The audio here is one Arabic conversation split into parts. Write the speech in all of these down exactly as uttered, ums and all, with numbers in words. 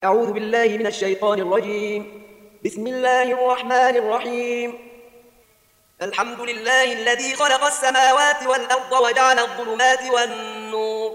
أعوذ بالله من الشيطان الرجيم. بسم الله الرحمن الرحيم. الحمد لله الذي خلق السماوات والأرض وجعل الظلمات والنور،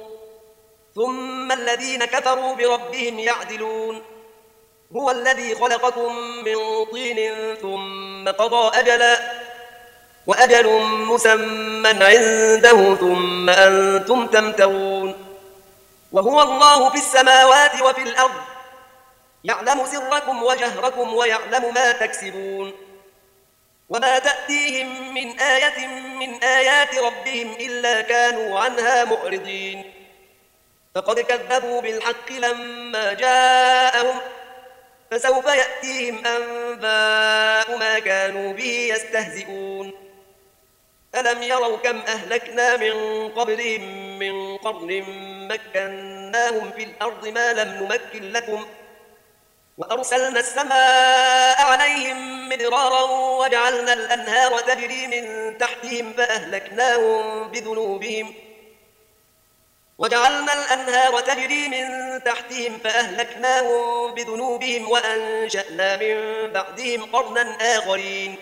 ثم الذين كفروا بربهم يعدلون. هو الذي خلقكم من طين ثم قضى أجلا، وأجل مسمى عنده ثم أنتم تمترون. وهو الله في السماوات وفي الأرض، يعلم سركم وجهركم ويعلم ما تكسبون. وما تأتيهم من آية من آيات ربهم إلا كانوا عنها معرضين. فقد كذبوا بالحق لما جاءهم، فسوف يأتيهم أنباء ما كانوا به يستهزئون. ألم يروا كم أهلكنا من قبلهم من قرن مكناهم في الأرض ما لم نمكن لكم، وأرسلنا السماء عليهم مدرارا وجعلنا الأنهار تجري من تحتهم فأهلكناهم بذنوبهم وجعلنا الأنهار تجري من تحتهم فأهلكناهم بذنوبهم وأنشأنا من بعدهم قرنا آخرين.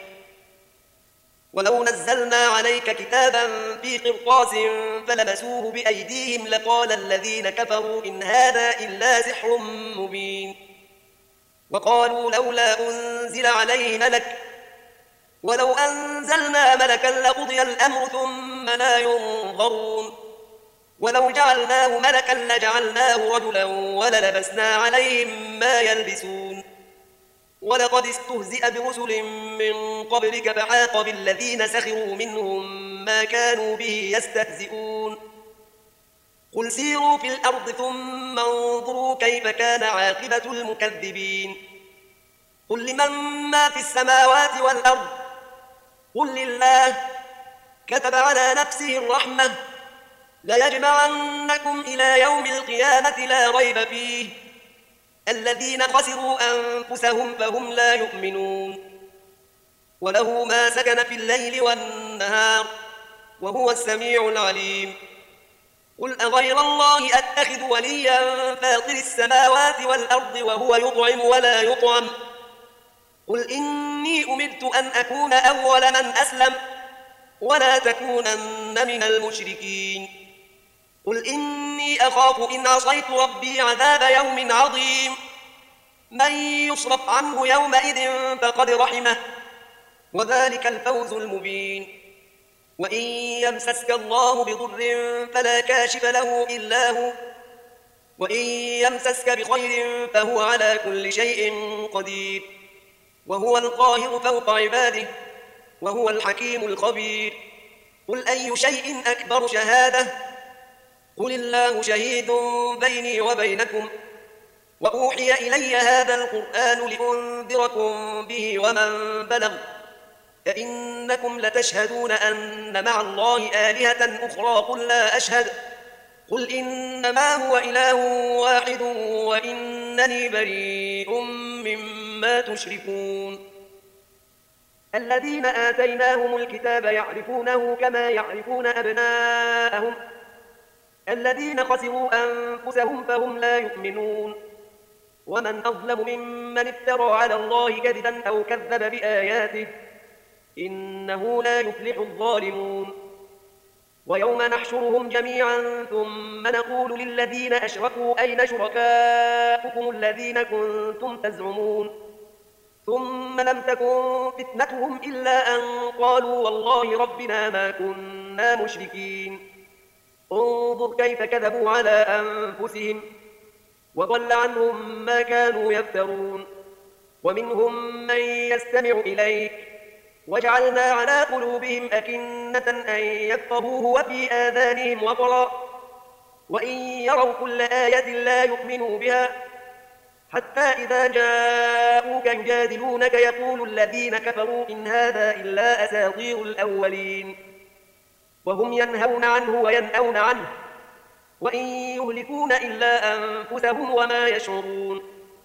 ولو نزلنا عليك كتابا في قرطاس فلمسوه بأيديهم لقال الذين كفروا إن هذا إلا سحر مبين. وقالوا لولا أنزل عليه ملك، ولو أنزلنا ملكا لقضي الأمر ثم لا ينظرون. ولو جعلناه ملكا لجعلناه رجلا وللبسنا عليهم ما يلبسون. ولقد استهزئ برسل من قبلك فحاق بالذين سخروا منهم ما كانوا به يستهزئون. قل سيروا في الأرض ثم انظروا كيف كان عاقبة المكذبين. قل لمن ما في السماوات والأرض، قل لله. كتب على نفسه الرحمة ليجمعنكم إلى يوم القيامة لا ريب فيه. الذين خسروا أنفسهم فهم لا يؤمنون. وله ما سكن في الليل والنهار وهو السميع العليم. قل أغير الله أتخذ وليا فاطر السماوات والأرض وهو يطعم ولا يطعم. قل إني أمرت أن أكون أول من أسلم ولا تكونن من المشركين. قل إني أخاف إن عصيت ربي عذاب يوم عظيم. من يصرف عنه يومئذ فقد رحمه، وذلك الفوز المبين. وإن يمسسك الله بضر فلا كاشف له إلا هو، وإن يمسسك بخير فهو على كل شيء قدير. وهو القاهر فوق عباده وهو الحكيم الخبير. قل أي شيء أكبر شهادة، قل الله شهيد بيني وبينكم. وأوحي إلي هذا القرآن لأنذركم به ومن بلغ. أئنكم لتشهدون أن مع الله آلهة أخرى قل لا أشهد. قل إنما هو إله واحد وإنني بريء مما تشركون. الذين آتيناهم الكتاب يعرفونه كما يعرفون أبناءهم. الذين خسروا أنفسهم فهم لا يؤمنون. ومن أظلم ممن افترى على الله كذبا أو كذب بآياته، إنه لا يفلح الظالمون. ويوم نحشرهم جميعا ثم نقول للذين أشركوا أين شركاؤكم الذين كنتم تزعمون. ثم لم تكن فتنتهم إلا أن قالوا والله ربنا ما كنا مشركين. انظر كيف كذبوا على أنفسهم، وضل عنهم ما كانوا يفترون. ومنهم من يستمع إليك وجعلنا على قلوبهم أكنة أن يفقهوه وفي آذانهم وقرا، وإن يروا كل آية لا يؤمنوا بها، حتى إذا جاءوك يجادلونك يقول الذين كفروا إن هذا إلا أساطير الأولين. وهم ينهون عنه وينأون عنه وإن يهلكون إلا أنفسهم وما يشعرون.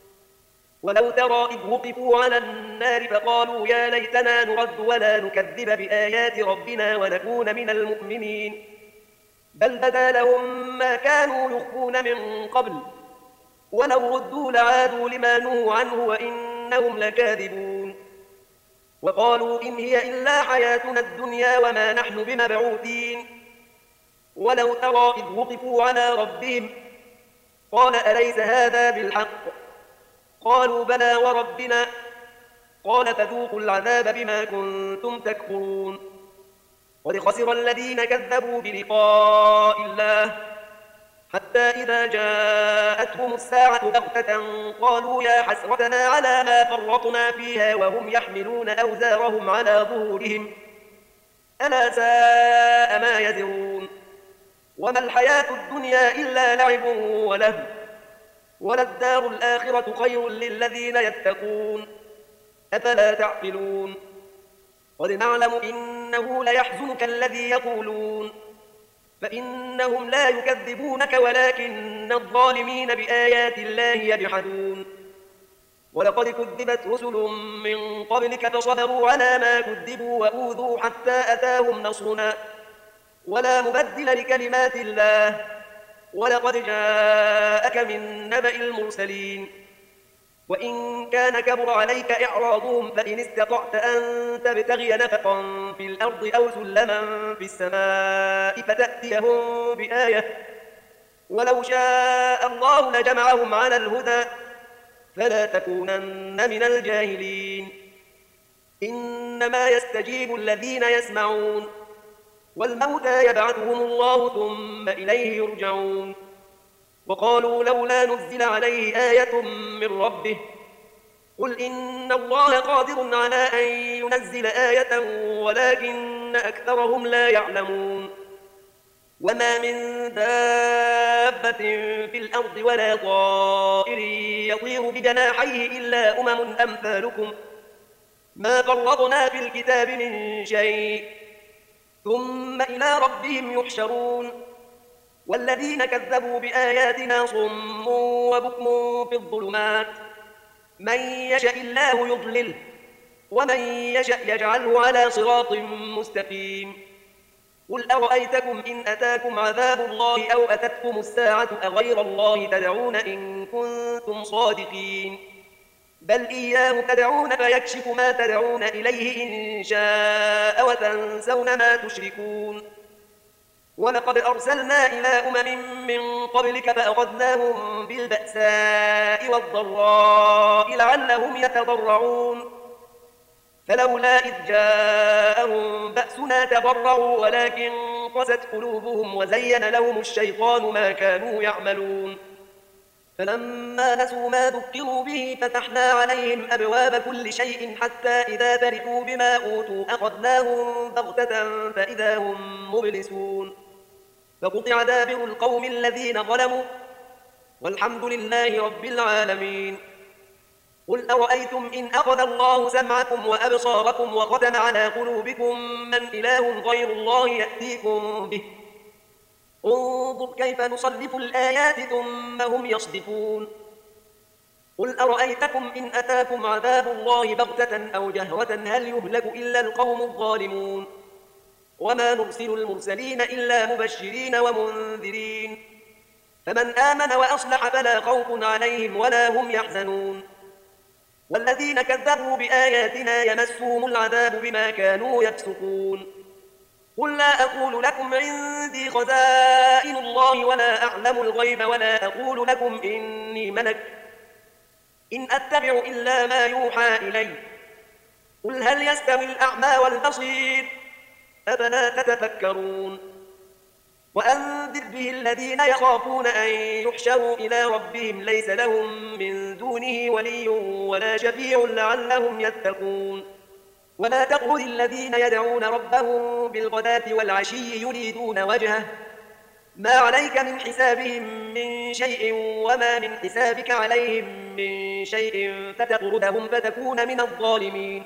ولو ترى إذ وقفوا على النار فقالوا يا ليتنا نرد ولا نكذب بآيات ربنا ونكون من المؤمنين. بل بدا لهم ما كانوا يخفون من قبل، ولو ردوا لعادوا لما نهوا عنه وإنهم لكاذبون. وقالوا إن هي إلا حياتنا الدنيا وما نحن بمبعوثين. ولو ترى إذ وقفوا على ربهم قال أليس هذا بالحق؟ قالوا بلى وربنا. قال فذوقوا العذاب بما كنتم تكفرون. قد خسر الذين كذبوا بلقاء الله حتى إذا جاءتهم الساعة بغتة قالوا يا حسرتنا على ما فرطنا فيها وهم يحملون أوزارهم على ظهورهم ألا ساء ما يزرون. وما الحياة الدنيا إلا لعب ولهو وللدار الآخرة خير للذين يتقون أفلا تعقلون. قد نعلم إنه ليحزنك الذي يقولون فإنهم لا يكذبونك ولكن الظالمين بآيات الله يجحدون. ولقد كذبت رسل من قبلك فصبروا على ما كذبوا وأوذوا حتى أتاهم نصرنا ولا مبدل لكلمات الله ولقد جاءك من نبأ المرسلين. وإن كان كبر عليك إعراضهم فإن استطعت أن تبتغي نفقا في الأرض أو سلما في السماء فتأتيهم بآية ولو شاء الله لجمعهم على الهدى فلا تكونن من الجاهلين. إنما يستجيب الذين يسمعون والموتى يبعثهم الله ثم إليه يرجعون. وقالوا لولا نزل عليه آية من ربه قل إن الله قادر على أن ينزل آية ولكن أكثرهم لا يعلمون. وما من دابة في الأرض ولا طائر يطير بجناحيه إلا أمم أمثالكم ما فرطنا في الكتاب من شيء ثم إلى ربهم يحشرون. والذين كذبوا بآياتنا صم وبكم في الظلمات من يشاء الله يضلله ومن يشاء يجعله على صراط مستقيم. قل أرأيتكم إن أتاكم عذاب الله أو أتتكم الساعة أغير الله تدعون إن كنتم صادقين بل إياه تدعون فيكشف ما تدعون إليه إن شاء وتنسون ما تشركون. ولقد أرسلنا إلى أمم من قبلك فأخذناهم بالبأساء والضراء لعلهم يتضرعون فلولا إذ جاءهم بأسنا تضرعوا ولكن قست قلوبهم وزين لهم الشيطان ما كانوا يعملون. فلما نسوا ما ذكروا به فتحنا عليهم أبواب كل شيء حتى إذا فرحوا بما أوتوا أخذناهم بغتة فإذا هم مبلسون. فقطع دابر القوم الذين ظلموا والحمد لله رب العالمين. قل أرأيتم إن أخذ الله سمعكم وأبصاركم وختم على قلوبكم من إله غير الله يأتيكم به انظر كيف نصرف الآيات ثم هم يصدفون. قل أرأيتكم إن أتاكم عذاب الله بغتة أو جهرة هل يهلك إلا القوم الظالمون وما نرسل المرسلين إلا مبشرين ومنذرين فمن آمن وأصلح فلا خوف عليهم ولا هم يحزنون. والذين كذبوا بآياتنا يمسهم العذاب بما كانوا يفسقون. قل لا أقول لكم عندي خزائن الله ولا أعلم الغيب ولا أقول لكم إني ملك إن أتبع إلا ما يوحى إلي قل هل يستوي الأعمى والبصير أفلا تتفكرون. وأنذر به الذين يخافون أن يحشروا إلى ربهم ليس لهم من دونه ولي ولا شفيع لعلهم يتقون. ولا تطرد الذين يدعون ربهم بالغداة والعشي يريدون وجهه ما عليك من حسابهم من شيء وما من حسابك عليهم من شيء فتطردهم فتكون من الظالمين.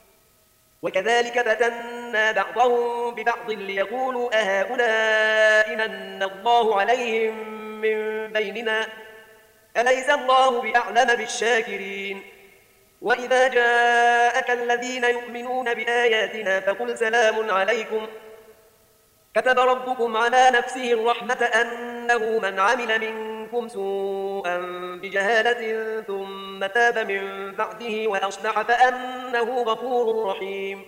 وكذلك فتنا بعضهم ببعض ليقولوا أهؤلاء من الله عليهم من بيننا أليس الله بأعلم بالشاكرين. وإذا جاءك الذين يؤمنون بآياتنا فقل سلام عليكم كتب ربكم على نفسه الرحمة أنه من عمل منكم منكم سوءا بجهالة ثم تاب من بعده وأصلح فأنه غفور رحيم.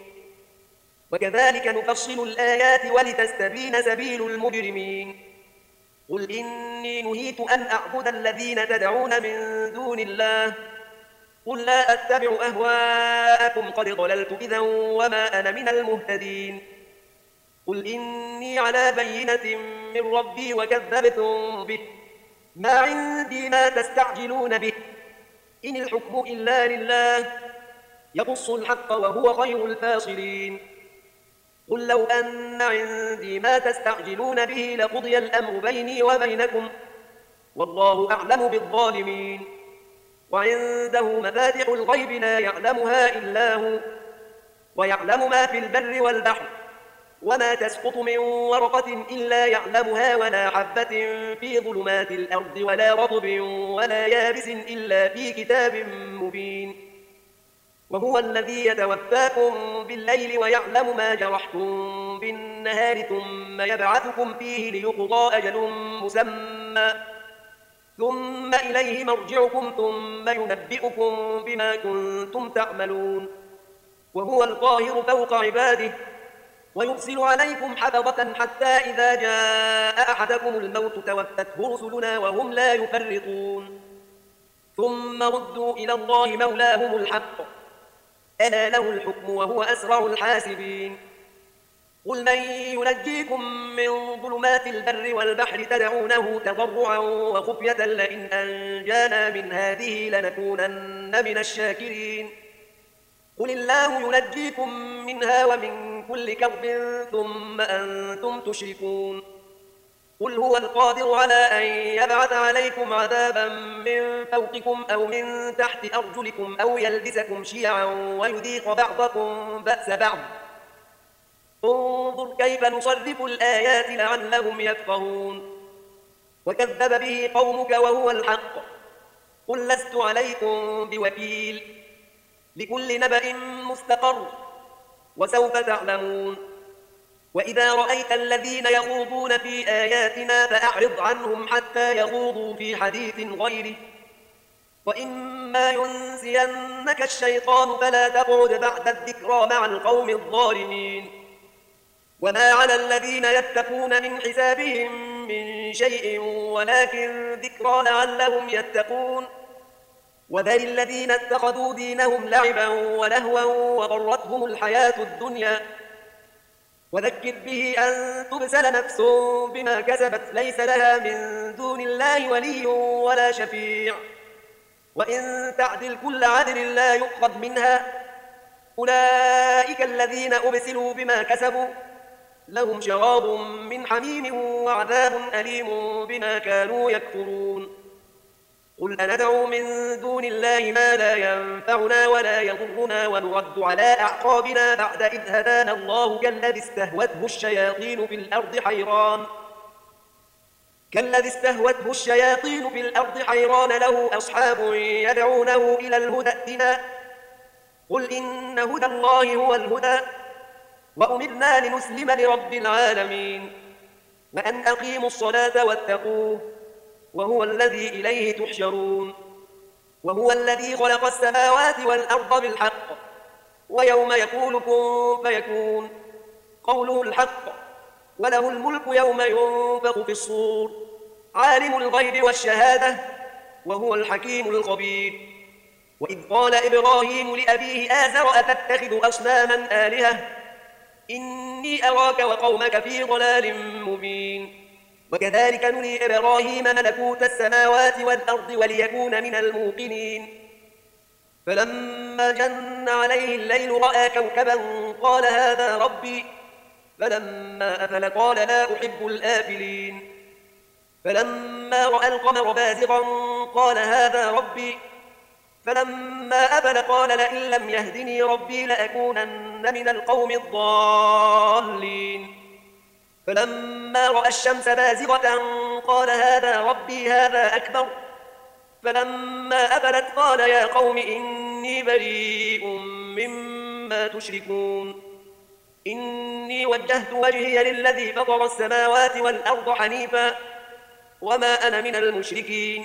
وكذلك نفصل الآيات ولتستبين سبيل المجرمين. قل إني نهيت أن أعبد الذين تدعون من دون الله قل لا أتبع أهواءكم قد ضللت إذا وما أنا من المهتدين. قل إني على بينة من ربي وكذبتم به ما عندي ما تستعجلون به إن الحكم إلا لله يقص الحق وهو خير الفاصلين. قل لو أن عندي ما تستعجلون به لقضي الأمر بيني وبينكم والله أعلم بالظالمين. وعنده مفاتح الغيب لا يعلمها إلا هو ويعلم ما في البر والبحر وما تسقط من ورقة إلا يعلمها ولا حبة في ظلمات الأرض ولا رطب ولا يابس إلا في كتاب مبين. وهو الذي يتوفاكم بالليل ويعلم ما جرحتم بالنهار ثم يبعثكم فيه ليقضى أجل مسمى ثم إليه مرجعكم ثم ينبئكم بما كنتم تعملون. وهو القاهر فوق عباده ويرسل عليكم حفظة حتى إذا جاء أحدكم الموت توفته رسلنا وهم لا يفرطون ثم ردوا إلى الله مولاهم الحق ألا له الحكم وهو أسرع الحاسبين. قل من ينجيكم من ظلمات البر والبحر تدعونه تضرعا وخفية لئن أنجانا من هذه لنكونن من الشاكرين. قل الله ينجيكم منها ومن كل كرب ثم أنتم تشركون. قل هو القادر على أن يبعث عليكم عذابا من فوقكم أو من تحت أرجلكم أو يلبسكم شيعا ويذيق بعضكم بأس بعض انظر كيف نصرف الآيات لعلهم يفقهون. وكذب به قومك وهو الحق قل لست عليكم بوكيل لكل نبأ مستقر وسوف تعلمون. وإذا رأيت الذين يخوضون في آياتنا فأعرض عنهم حتى يخوضوا في حديث غيره وإما ينسينك الشيطان فلا تقعد بعد الذكرى مع القوم الظالمين. وما على الذين يتقون من حسابهم من شيء ولكن ذكرى لعلهم يتقون. وذل الذين اتخذوا دينهم لعبا ولهوا وغرتهم الحياة الدنيا وذكر به أن تبسل نفس بما كسبت ليس لها من دون الله ولي ولا شفيع وإن تعدل كل عدل لا يؤخذ منها أولئك الذين أبسلوا بما كسبوا لهم شراب من حميم وعذاب أليم بما كانوا يكفرون. قل أندعو من دون الله ما لا ينفعنا ولا يضرنا ونرد على أعقابنا بعد إذ هدانا الله كالذي استهوته الشياطين في الأرض حيران كالذي استهوته الشياطين في الأرض حيران له أصحاب يدعونه إلى الهدى ائتنا قل إن هدى الله هو الهدى وأمرنا لنسلم لرب العالمين وأن أقيموا الصلاة واتقوه وهو الذي إليه تحشرون. وهو الذي خلق السماوات والأرض بالحق ويوم يقول كن فيكون قوله الحق وله الملك يوم ينفخ في الصور عالم الغيب والشهادة وهو الحكيم الخبير. وإذ قال إبراهيم لأبيه آزر أتتخذ أصناما آلهة إني أراك وقومك في ضلال مبين. وكذلك نري إبراهيم ملكوت السماوات والأرض وليكون من الموقنين فلما جن عليه الليل رأى كوكبا قال هذا ربي فلما أفل قال لا أحب الآفلين فلما رأى القمر بازغا قال هذا ربي فلما أفل قال لئن لم يهدني ربي لأكونن من القوم الضالين فلما رأى الشمس بازغة قال هذا ربي هذا أكبر فلما أفلت قال يا قوم إني بريء مما تشركون إني وجهت وجهي للذي فطر السماوات والأرض حنيفا وما أنا من المشركين.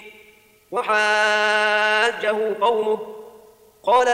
وحاجه قومه قال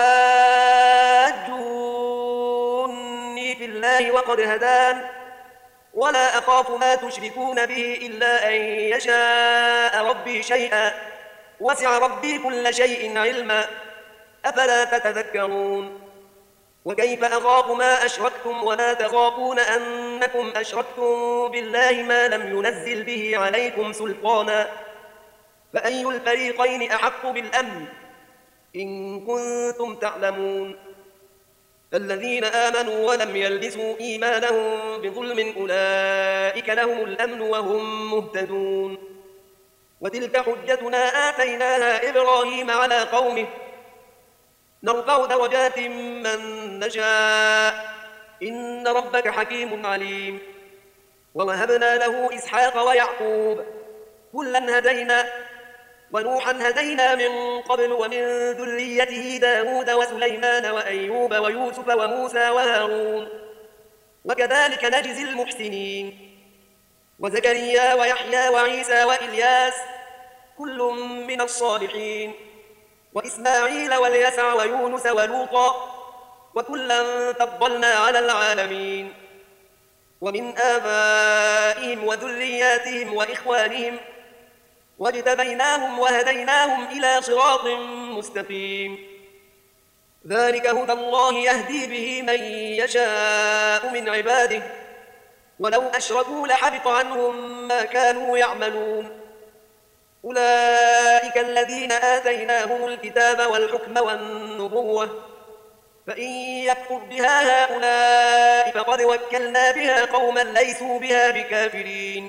أتحاجوني في الله وقد هدان ولا أخاف ما تشركون به إلا أن يشاء ربي شيئا وسع ربي كل شيء علما أفلا تتذكرون. وكيف أخاف ما أشركتم ولا تخافون أنكم أشركتم بالله ما لم ينزل به عليكم سلطانا فأي الفريقين أحق بالأمن إن كنتم تعلمون. الذين آمنوا ولم يلبسوا إيمانهم بظلم أولئك لهم الأمن وهم مهتدون. وتلك حجتنا آتيناها إبراهيم على قومه نرفع درجات من نشاء إن ربك حكيم عليم. ووهبنا له إسحاق ويعقوب كلا هدينا ونوحا هدينا من قبل ومن ذريته داود وسليمان وأيوب ويوسف وموسى وهارون وكذلك نجزي المحسنين. وزكريا ويحيى وعيسى وإلياس كل من الصالحين وإسماعيل واليسع ويونس ولوطا وكلا فضلنا على العالمين. ومن آبائهم وذرياتهم وإخوانهم واجتبيناهم وهديناهم إلى صراط مستقيم. ذلك هدى الله يهدي به من يشاء من عباده ولو أشركوا لحبط عنهم ما كانوا يعملون. أولئك الذين آتيناهم الكتاب والحكم والنبوة فإن يكفر بها هؤلاء فقد وكلنا بها قوما ليسوا بها بكافرين.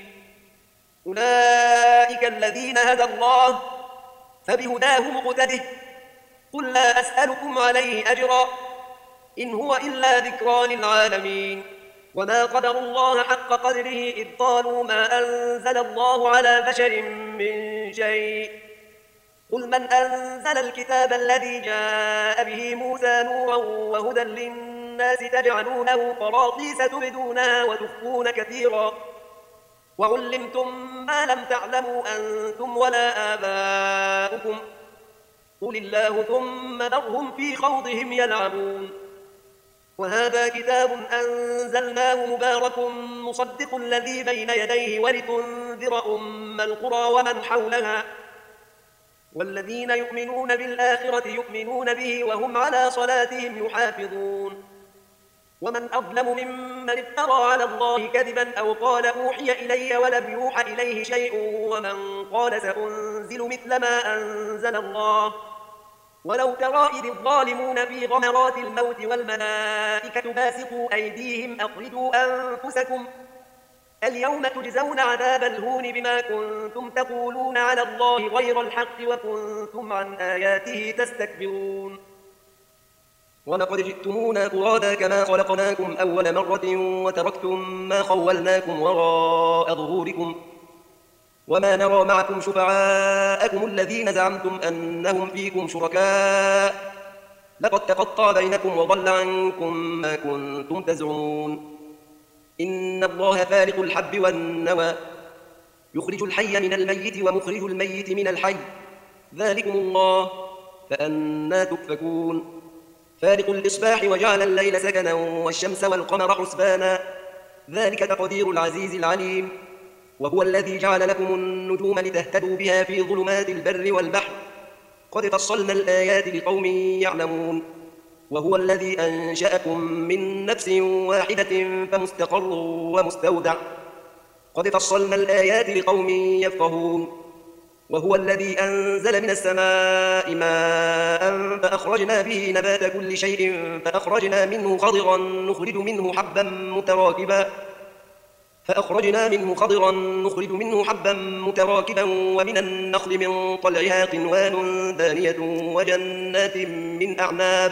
أولئك الذين هدى الله فبهداه مقتده قل لا أسألكم عليه أجرا إن هو إلا ذكرى للعالمين. وما قدروا الله حق قدره إذ قالوا ما أنزل الله على بشر من شيء قل من أنزل الكتاب الذي جاء به موسى نورا وهدى للناس تجعلونه قراطيس تبدونها وتخفون كثيرا وعلمتم ما لم تعلموا أنتم ولا آباؤكم قل الله ثم ذرهم في خوضهم يلعبون. وهذا كتاب أنزلناه مبارك مصدق الذي بين يديه ولتنذر أم القرى ومن حولها والذين يؤمنون بالآخرة يؤمنون به وهم على صلاتهم يحافظون. ومن أظلم ممن افترى على الله كذبا أو قال أوحي إلي ولم يوحى إليه شيء ومن قال سأنزل مثل ما أنزل الله ولو ترى إذ الظالمون في غمرات الموت والملائكة باسطوا أيديهم أخرجوا أنفسكم اليوم تجزون عذاب الهون بما كنتم تقولون على الله غير الحق وكنتم عن آياته تستكبرون. ولقد جئتمونا فرادا كما خلقناكم أول مرة وتركتم ما خولناكم وراء ظهوركم وما نرى معكم شفعاءكم الذين زعمتم أنهم فيكم شركاء لقد تقطع بينكم وضل عنكم ما كنتم تزعمون. إن الله فالق الحب والنوى يخرج الحي من الميت ومخرج الميت من الحي ذلكم الله فأنى تؤفكون. فالق الإصباح وجعل الليل سكنا والشمس والقمر حسبانا ذلك تقدير العزيز العليم. وهو الذي جعل لكم النجوم لتهتدوا بها في ظلمات البر والبحر قد فصلنا الآيات لقوم يعلمون. وهو الذي أنشأكم من نفس واحدة فمستقر ومستودع قد فصلنا الآيات لقوم يفقهون. وهو الذي أنزل من السماء ماء فأخرجنا به نبات كل شيء فأخرجنا منه خضرا نخرج منه حبا متراكبا فأخرجنا منه خضرا نخرج منه حبا متراكبا ومن النخل من طلعها قنوان دانية وجنات من أعناب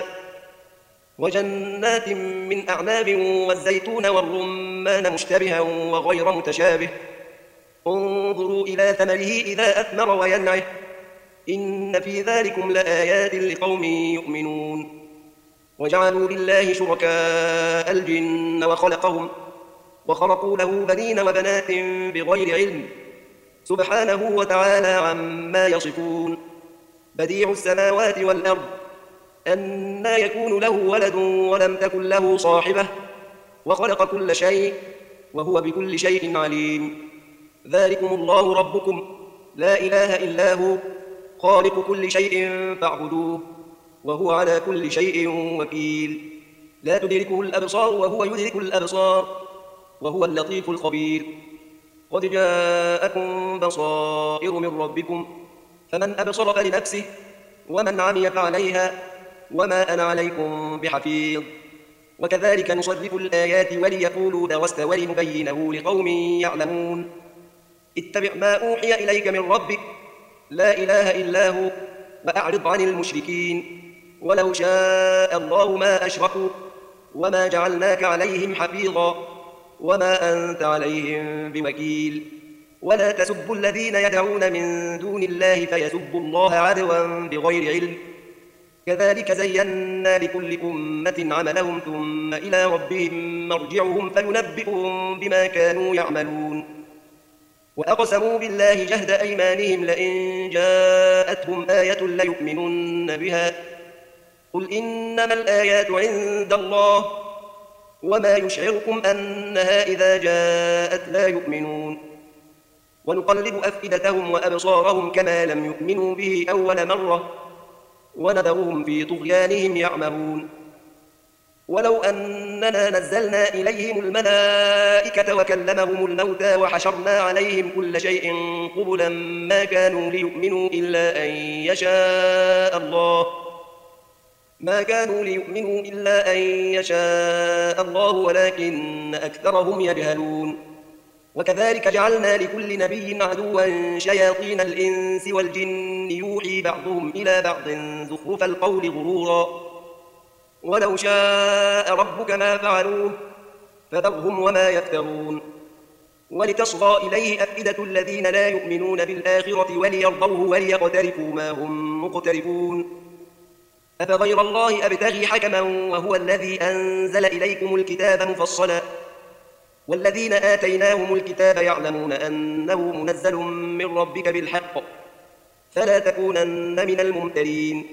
وجنات من أعناب والزيتون والرمان مشتبها وغير متشابه انظروا إلى ثمره إذا أثمر وينعه إن في ذلكم لآيات لقوم يؤمنون. وجعلوا لله شركاء الجن وخلقهم وخرقوا له بنين وبنات بغير علم سبحانه وتعالى عما يصفون. بديع السماوات والأرض أنى يكون له ولد ولم تكن له صاحبة وخلق كل شيء وهو بكل شيء عليم. ذلكم الله ربكم لا إله إلا هو خالق كل شيء فاعبدوه وهو على كل شيء وكيل. لا تدركه الأبصار وهو يدرك الأبصار وهو اللطيف الخبير. قد جاءكم بصائر من ربكم فمن أبصر فلنفسه ومن عمي فعليها وما أنا عليكم بحفيظ. وكذلك نصرف الآيات وليقولوا درست ولنبينه لقوم يعلمون. اتبع ما أوحي إليك من ربك لا إله إلا هو وأعرض عن المشركين ولو شاء الله ما أشركوا وما جعلناك عليهم حفيظا وما أنت عليهم بوكيل. ولا تسبوا الذين يدعون من دون الله فيسبوا الله عدوا بغير علم. كذلك زينا لكل أمة عملهم ثم إلى ربهم مرجعهم فينبئهم بما كانوا يعملون. وأقسموا بالله جهد أيمانهم لئن جاءتهم آية ليؤمنن بها قل إنما الآيات عند الله وما يشعركم أنها إذا جاءت لا يؤمنون. ونقلب أفئدتهم وأبصارهم كما لم يؤمنوا به أول مرة ونذرهم في طغيانهم يعمهون. ولو أننا نزلنا إليهم الملائكة وكلمهم الموتى وحشرنا عليهم كل شيء قبلا ما كانوا ليؤمنوا إلا أن يشاء الله ما كانوا ليؤمنوا إلا أن يشاء الله ولكن أكثرهم يجهلون. وكذلك جعلنا لكل نبي عدوا شياطين الإنس والجن يوحي بعضهم إلى بعض زخرف القول غرورا ولو شاء ربك ما فعلوه فذرهم وما يفترون. ولتصغى إليه أفئدة الذين لا يؤمنون بالآخرة وليرضوه وليقترفوا ما هم مقترفون. أفغير الله أبتغي حكما وهو الذي أنزل إليكم الكتاب مفصلا والذين آتيناهم الكتاب يعلمون أنه منزل من ربك بالحق فلا تكونن من الممترين.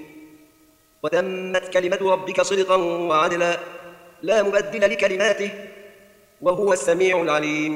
وتمت كلمة ربك صدقا وعدلا لا مبدل لكلماته وهو السميع العليم.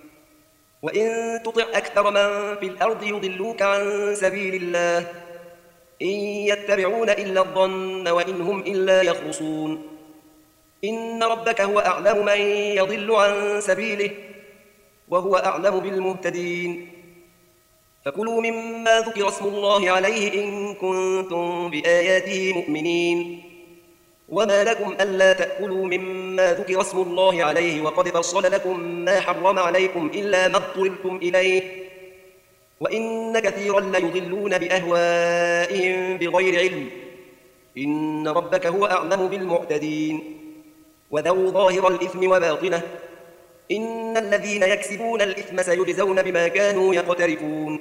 وإن تطع أكثر من في الأرض يضلوك عن سبيل الله إن يتبعون إلا الظن وإن هم إلا يخرصون. إن ربك هو أعلم من يضل عن سبيله وهو أعلم بالمهتدين. فكلوا مما ذكر اسم الله عليه إن كنتم بآياته مؤمنين. وما لكم ألا تأكلوا مما ذكر اسم الله عليه وقد فصل لكم ما حرم عليكم إلا ما اضطررتم إليه وإن كثيرا ليضلون بأهوائهم بغير علم. إن ربك هو أعلم بالمعتدين. وذروا ظاهر الإثم وباطنه إن الذين يكسبون الإثم سيجزون بما كانوا يقترفون.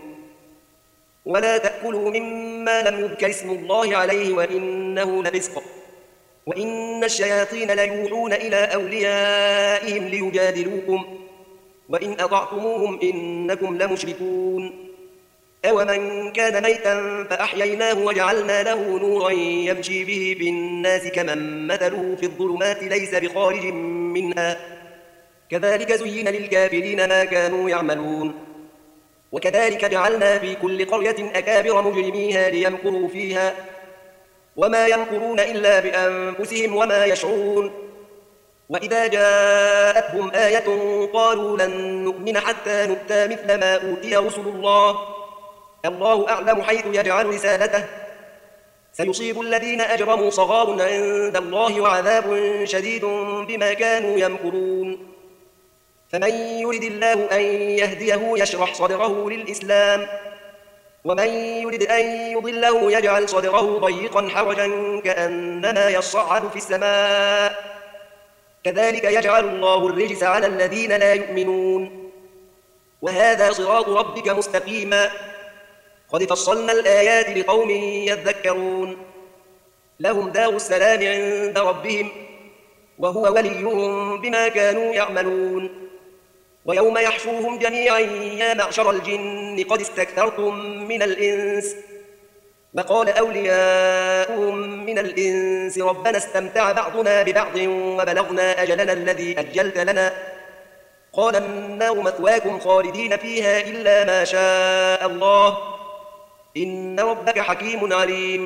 ولا تأكلوا مما لم يذكر اسم الله عليه وإنه لفسق وإن الشياطين ليوحون إلى أوليائهم ليجادلوكم وإن أطعتموهم إنكم لمشركون. أومن كان ميتا فأحييناه وجعلنا له نورا يمشي به في الناس كمن مثله في الظلمات ليس بخارج منها كذلك زين للكافرين ما كانوا يعملون. وكذلك جعلنا في كل قرية أكابر مجرميها ليمكروا فيها وما يمكرون إلا بأنفسهم وما يشعرون. وإذا جاءتهم آية قالوا لن نؤمن حتى نؤتى مثل ما أوتي رسل الله الله أعلم حيث يجعل رسالته سيصيب الذين أجرموا صغار عند الله وعذاب شديد بما كانوا يمكرون. فمن يرد الله أن يهديه يشرح صدره للإسلام ومن يرد أن يضله يجعل صدره ضيقا حرجا كأنما يصعد في السماء كذلك يجعل الله الرجس على الذين لا يؤمنون. وهذا صراط ربك مستقيما قد فصلنا الآيات لقوم يذكرون. لهم دار السلام عند ربهم وهو وليهم بما كانوا يعملون. ويوم يحشوهم جميعا يا معشر الجن قد استكثرتم من الإنس وقال أولياؤهم من الإنس ربنا استمتع بعضنا ببعض وبلغنا أجلنا الذي أجلت لنا قال النار مثواكم خالدين فيها إلا ما شاء الله إن ربك حكيم عليم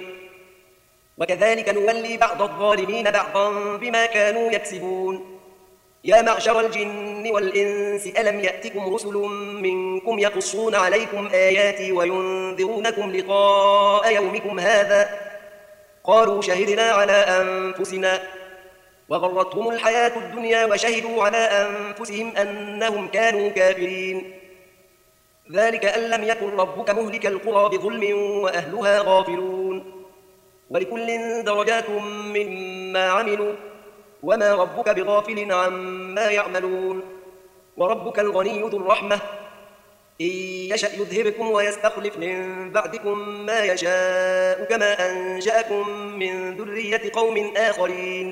وكذلك نولي بعض الظالمين بعضا بما كانوا يكسبون يا معشر الجن والإنس ألم يأتكم رسل منكم يقصون عليكم آياتي وينذرونكم لقاء يومكم هذا قالوا شهدنا على أنفسنا وغرتهم الحياة الدنيا وشهدوا على أنفسهم أنهم كانوا كافرين ذلك أن لم يكن ربك مهلك القرى بظلم وأهلها غافلون ولكل درجات مما عملوا وما ربك بغافل عما يعملون وربك الغني ذو الرحمة إن يشأ يذهبكم ويستخلف من بعدكم ما يشاء كما أنشأكم من ذرية قوم آخرين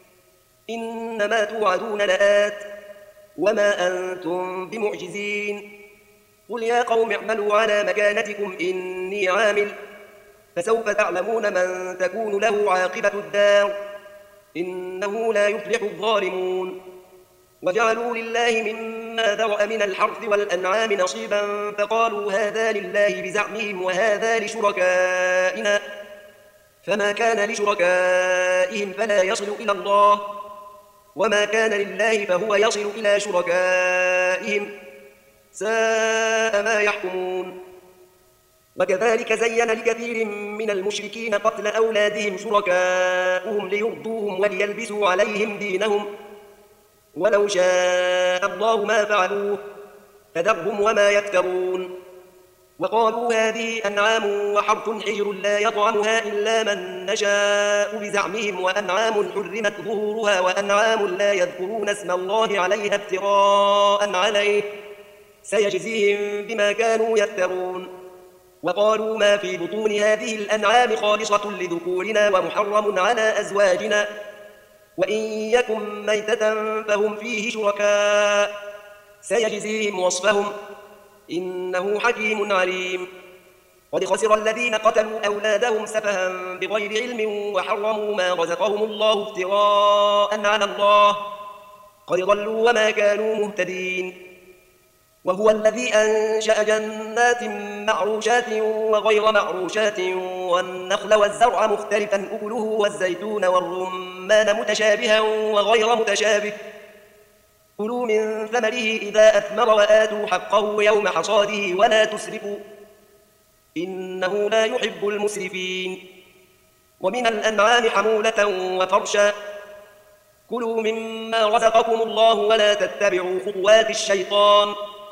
إنما توعدون لآت وما أنتم بمعجزين قل يا قوم اعملوا على مكانتكم إني عامل فسوف تعلمون من تكون له عاقبة الدار إنه لا يفلح الظالمون وجعلوا لله مما ذرأ من الحرث والأنعام نصيبا فقالوا هذا لله بزعمهم وهذا لشركائنا فما كان لشركائهم فلا يصل إلى الله وما كان لله فهو يصل إلى شركائهم ساء ما يحكمون وكذلك زين لكثير من المشركين قتل أولادهم شركاؤهم ليرضوهم وليلبسوا عليهم دينهم ولو شاء الله ما فعلوه فذرهم وما يفترون وقالوا هذه أنعام وحرث حجر لا يطعمها إلا من نشاء بزعمهم وأنعام حرمت ظهورها وأنعام لا يذكرون اسم الله عليها افتراء عليه سيجزيهم بما كانوا يفترون وقالوا ما في بطون هذه الأنعام خالصة لذكورنا ومحرم على أزواجنا وإن يكن ميتة فهم فيه شركاء سيجزيهم وصفهم إنه حكيم عليم قد خسر الذين قتلوا أولادهم سفها بغير علم وحرموا ما رزقهم الله افتراء على الله قد ضلوا وما كانوا مهتدين وهو الذي أنشأ جنات معروشات وغير معروشات والنخل والزرع مختلفا أكله والزيتون والرمان متشابها وغير متشابه كلوا من ثمره إذا أثمر وآتوا حقه يوم حصاده ولا تسرفوا إنه لا يحب المسرفين ومن الأنعام حمولة وفرشا كلوا مما رزقكم الله ولا تتبعوا خطوات الشيطان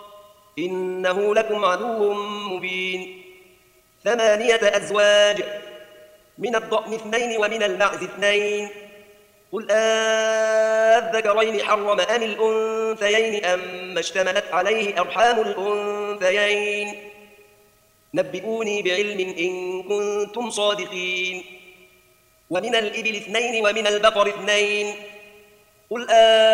إنه لكم عدو مبين ثمانية أزواج من الضأن اثنين ومن المعز اثنين قل أذكرين حرم أم الأنثيين أم اشتملت عليه أرحام الأنثيين نبئوني بعلم إن كنتم صادقين ومن الإبل اثنين ومن البقر اثنين قل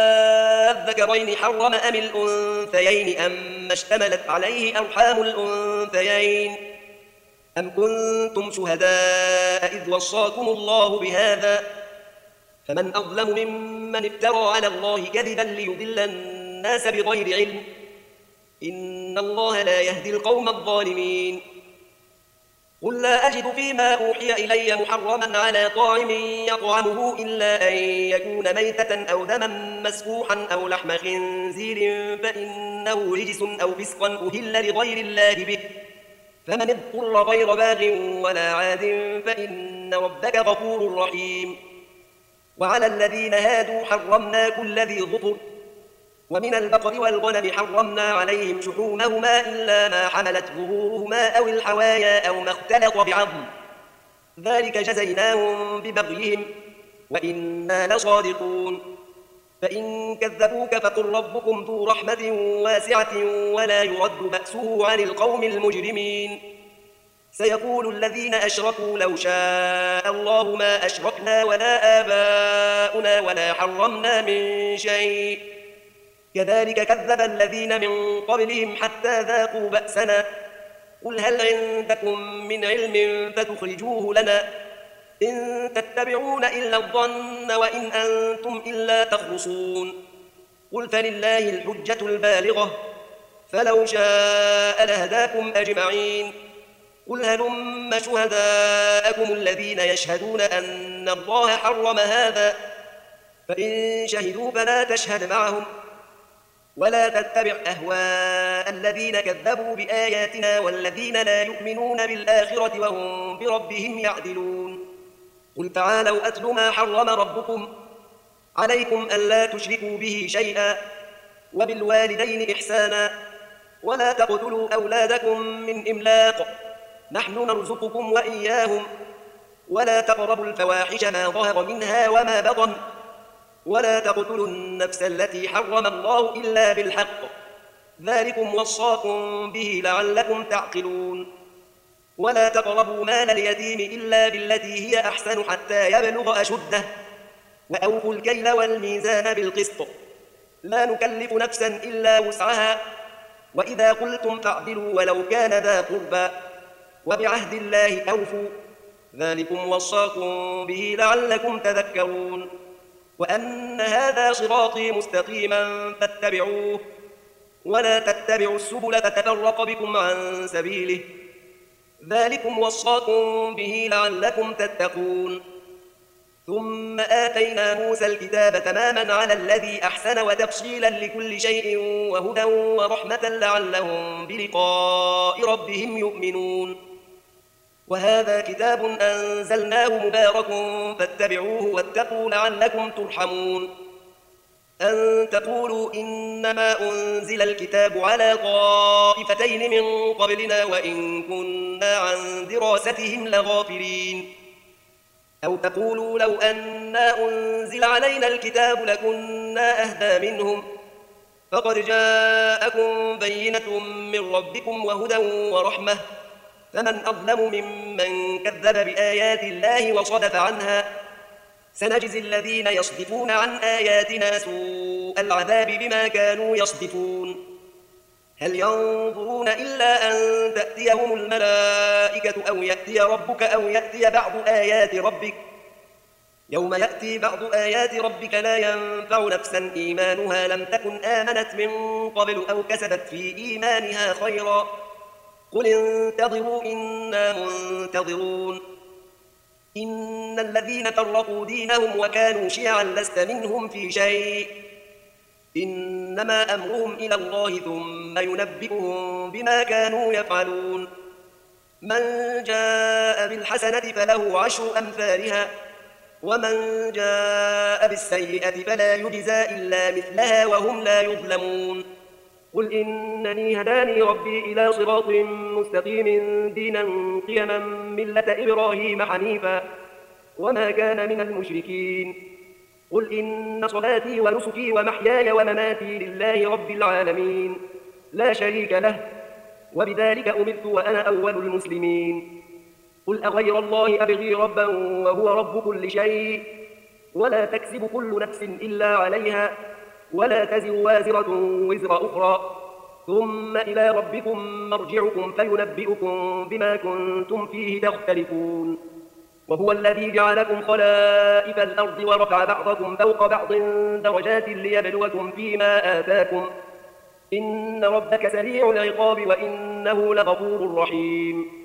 أذكرين حرم أم الأنثيين أم اشتملت عليه أرحام الأنثيين أم كنتم شهداء إذ وصاكم الله بهذا فمن أظلم ممن افترى على الله كذبا ليضل الناس بغير علم إن الله لا يهدي القوم الظالمين قل لا أجد فيما أوحي إلي محرما على طاعم يطعمه إلا أن يكون ميتة أو دما مسفوحا أو لحم خنزير فإنه رجس أو فسقا أهل لغير الله به فمن اضطر غير باغ ولا عاد فإن ربك غفور رحيم وعلى الذين هادوا حرمنا كل ذي ظفر ومن البقر والغنم حرمنا عليهم شحومهما إلا ما حملت ظهورهما أو الحوايا أو ما اختلط بعظم ذلك جزيناهم ببغيهم وإنا لصادقون فإن كذبوك فقل ربكم ذو رحمة واسعة ولا يرد بأسه عن القوم المجرمين سيقول الذين أشركوا لو شاء الله ما أشركنا ولا آباؤنا ولا حرمنا من شيء كذلك كذب الذين من قبلهم حتى ذاقوا بأسنا قل هل عندكم من علم فتخرجوه لنا إن تتبعون إلا الظن وإن أنتم إلا تخرصون قل فلله الحجة البالغة فلو شاء لهداكم أجمعين قل هلم شهداءكم الذين يشهدون أن الله حرم هذا فإن شهدوا فلا تشهد معهم ولا تتبع أهواء الذين كذبوا بآياتنا والذين لا يؤمنون بالآخرة وهم بربهم يعدلون قل تعالوا أتل ما حرم ربكم عليكم ألا تشركوا به شيئا وبالوالدين إحسانا ولا تقتلوا أولادكم من إملاق نحن نرزقكم وإياهم ولا تقربوا الفواحش ما ظهر منها وما بطن ولا تقتلوا النفس التي حرم الله إلا بالحق ذلكم وصاكم به لعلكم تعقلون ولا تقربوا مال اليتيم إلا بالتي هي أحسن حتى يبلغ أشده وأوفوا الكيل والميزان بالقسط لا نكلف نفسا إلا وسعها وإذا قلتم فاعدلوا ولو كان ذا قربى وبعهد الله أوفوا ذلكم وصاكم به لعلكم تذكرون وأن هذا صراطي مستقيما فاتبعوه ولا تتبعوا السبل فتفرق بكم عن سبيله ذلكم وصاكم به لعلكم تتقون ثم آتينا موسى الكتاب تماما على الذي أحسن وتفصيلا لكل شيء وهدى ورحمة لعلهم بلقاء ربهم يؤمنون وهذا كتاب أنزلناه مبارك فاتبعوه واتقوا لعلكم ترحمون أن تقولوا إنما أنزل الكتاب على طائفتين من قبلنا وإن كنا عن دراستهم لغافلين أو تقولوا لو أنا أنزل علينا الكتاب لكنا أهدى منهم فقد جاءكم بينة من ربكم وهدى ورحمة فمن أظلم ممن كذب بآيات الله وصدف عنها سنجزي الذين يصدفون عن آياتنا سوء العذاب بما كانوا يصدفون هل ينظرون إلا أن تأتيهم الملائكة أو يأتي ربك أو يأتي بعض آيات ربك يوم يأتي بعض آيات ربك لا ينفع نفسا إيمانها لم تكن آمنت من قبل أو كسبت في إيمانها خيرا قل انتظروا إنا منتظرون إن الذين فرقوا دينهم وكانوا شيعا لست منهم في شيء إنما أمرهم إلى الله ثم ينبئهم بما كانوا يفعلون من جاء بالحسنة فله عشر أمثالها ومن جاء بالسيئة فلا يجزى إلا مثلها وهم لا يظلمون قل إنني هداني ربي إلى صراط مستقيم دينا قيما ملة إبراهيم حنيفا وما كان من المشركين قل إن صلاتي ونسكي ومحياي ومماتي لله رب العالمين لا شريك له وبذلك أمرت وأنا أول المسلمين قل أغير الله أبغي ربا وهو رب كل شيء ولا تكسب كل نفس إلا عليها ولا تزر وازرة وزر أخرى ثم إلى ربكم مرجعكم فينبئكم بما كنتم فيه تختلفون وهو الذي جعلكم خلائف الأرض ورفع بعضكم فوق بعض درجات ليبلوكم فيما آتاكم إن ربك سريع العقاب وإنه لغفور رحيم